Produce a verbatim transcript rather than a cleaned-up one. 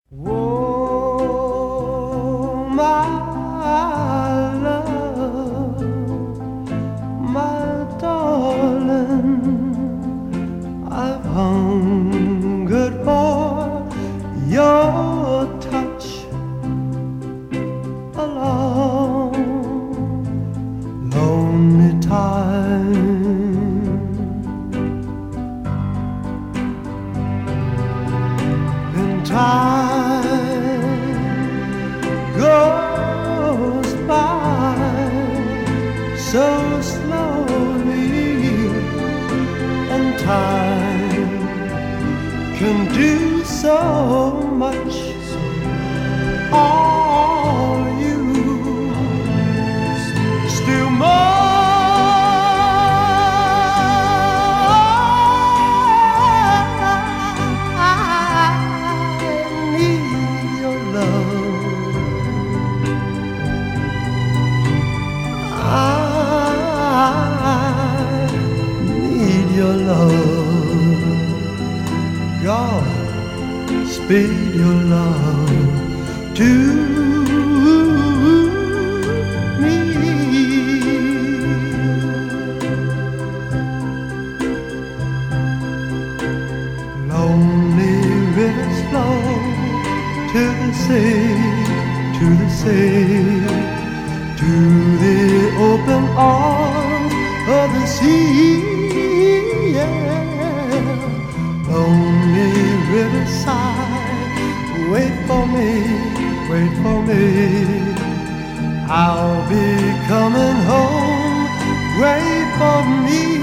Oh, my love, my darling, I've hungered for your touch a long, lonely time. And time goes by so slowly, and time can do so much. All you still more. Your love, God, speed your love to me. Lonely rivers flow to the sea, to the sea, to the open arms of the sea. Lonely riverside, wait for me, wait for me. I'll be coming home, wait for me.